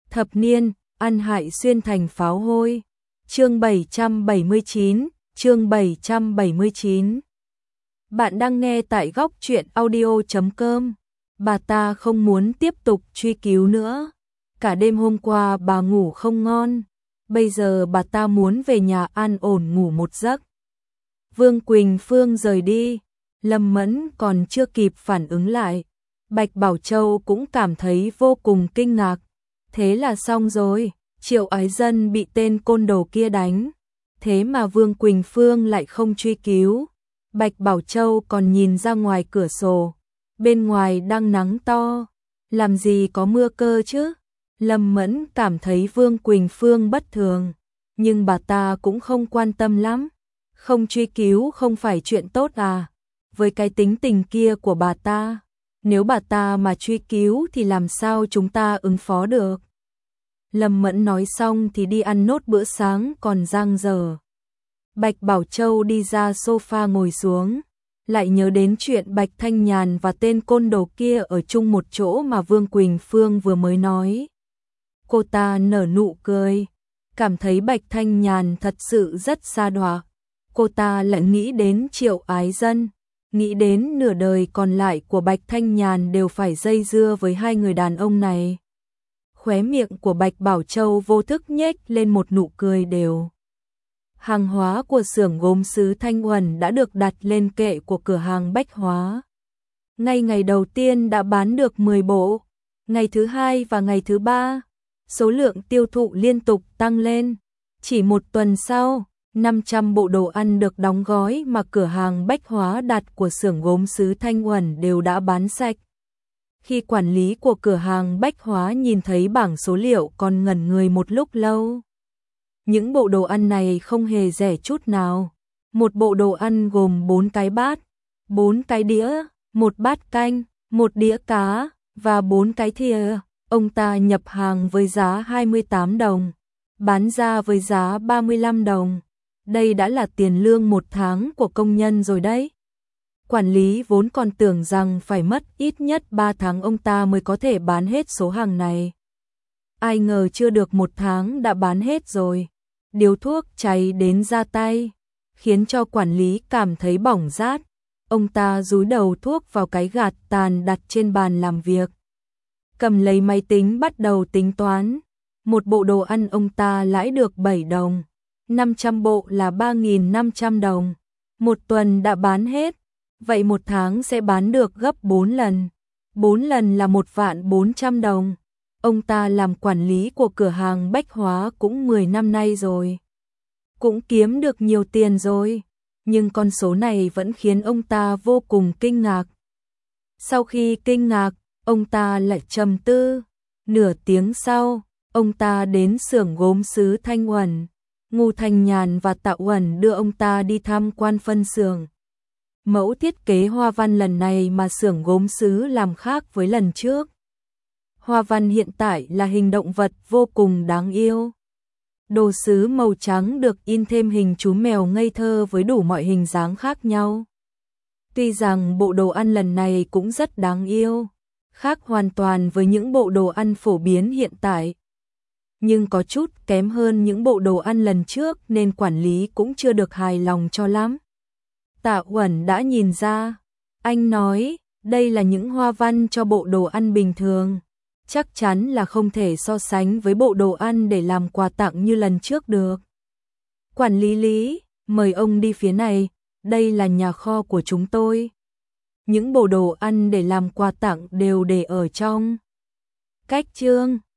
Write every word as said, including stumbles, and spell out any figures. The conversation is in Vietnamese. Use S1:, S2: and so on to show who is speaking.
S1: Thập niên, ăn hại xuyên thành pháo hôi. Chương bảy trăm bảy mươi chín, chương bảy trăm bảy mươi chín. Bạn đang nghe tại góc truyện audio chấm com. Bà ta không muốn tiếp tục truy cứu nữa. Cả đêm hôm qua bà ngủ không ngon. Bây giờ bà ta muốn về nhà an ổn ngủ một giấc. Vương Quỳnh Phương rời đi. Lâm Mẫn còn chưa kịp phản ứng lại. Bạch Bảo Châu cũng cảm thấy vô cùng kinh ngạc. Thế là xong rồi, Triệu Ái Dân bị tên côn đồ kia đánh. Thế mà Vương Quỳnh Phương lại không truy cứu. Bạch Bảo Châu còn nhìn ra ngoài cửa sổ. Bên ngoài đang nắng to. Làm gì có mưa cơ chứ? Lâm Mẫn cảm thấy Vương Quỳnh Phương bất thường. Nhưng bà ta cũng không quan tâm lắm. Không truy cứu không phải chuyện tốt à? Với cái tính tình kia của bà ta, nếu bà ta mà truy cứu thì làm sao chúng ta ứng phó được? Lâm Mẫn nói xong thì đi ăn nốt bữa sáng còn dang dở. Bạch Bảo Châu đi ra sofa ngồi xuống, lại nhớ đến chuyện Bạch Thanh Nhàn và tên côn đồ kia ở chung một chỗ mà Vương Quỳnh Phương vừa mới nói. Cô ta nở nụ cười, cảm thấy Bạch Thanh Nhàn thật sự rất xa đọa. Cô ta lại nghĩ đến Triệu Ái Dân, nghĩ đến nửa đời còn lại của Bạch Thanh Nhàn đều phải dây dưa với hai người đàn ông này. Khóe miệng của Bạch Bảo Châu vô thức nhếch lên một nụ cười đều. Hàng hóa của xưởng gốm sứ Thanh Uẩn đã được đặt lên kệ của cửa hàng bách hóa. Ngay ngày đầu tiên đã bán được mười bộ, ngày thứ hai và ngày thứ ba, số lượng tiêu thụ liên tục tăng lên. Chỉ một tuần sau, năm trăm bộ đồ ăn được đóng gói mà cửa hàng bách hóa đặt của xưởng gốm sứ Thanh Uẩn đều đã bán sạch. Khi quản lý của cửa hàng bách hóa nhìn thấy bảng số liệu còn ngẩn người một lúc lâu. Những bộ đồ ăn này không hề rẻ chút nào. Một bộ đồ ăn gồm bốn cái bát, bốn cái đĩa, một bát canh, một đĩa cá và bốn cái thìa. Ông ta nhập hàng với giá hai mươi tám đồng, bán ra với giá ba mươi lăm đồng. Đây đã là tiền lương một tháng của công nhân rồi đấy. Quản lý vốn còn tưởng rằng phải mất ít nhất ba tháng ông ta mới có thể bán hết số hàng này. Ai ngờ chưa được một tháng đã bán hết rồi. Điếu thuốc cháy đến ra tay, khiến cho quản lý cảm thấy bỏng rát. Ông ta dúi đầu thuốc vào cái gạt tàn đặt trên bàn làm việc. Cầm lấy máy tính bắt đầu tính toán. Một bộ đồ ăn ông ta lãi được bảy đồng. năm trăm bộ là ba nghìn năm trăm đồng. Một tuần đã bán hết. Vậy một tháng sẽ bán được gấp bốn lần. bốn lần là một vạn bốn trăm đồng. Ông ta làm quản lý của cửa hàng bách hóa cũng mười năm nay rồi. Cũng kiếm được nhiều tiền rồi. Nhưng con số này vẫn khiến ông ta vô cùng kinh ngạc. Sau khi kinh ngạc, ông ta lại trầm tư. Nửa tiếng sau, ông ta đến xưởng gốm sứ Thanh Uẩn. Ngô Thanh Nhàn và Tạ Uẩn đưa ông ta đi tham quan phân xưởng. Mẫu thiết kế hoa văn lần này mà xưởng gốm sứ làm khác với lần trước. Hoa văn hiện tại là hình động vật vô cùng đáng yêu. Đồ sứ màu trắng được in thêm hình chú mèo ngây thơ với đủ mọi hình dáng khác nhau. Tuy rằng bộ đồ ăn lần này cũng rất đáng yêu, khác hoàn toàn với những bộ đồ ăn phổ biến hiện tại. Nhưng có chút kém hơn những bộ đồ ăn lần trước nên quản lý cũng chưa được hài lòng cho lắm. Tạ Uẩn đã nhìn ra. Anh nói, đây là những hoa văn cho bộ đồ ăn bình thường. Chắc chắn là không thể so sánh với bộ đồ ăn để làm quà tặng như lần trước được. Quản lý Lý, mời ông đi phía này, đây là nhà kho của chúng tôi. Những bộ đồ ăn để làm quà tặng đều để ở trong cách chương.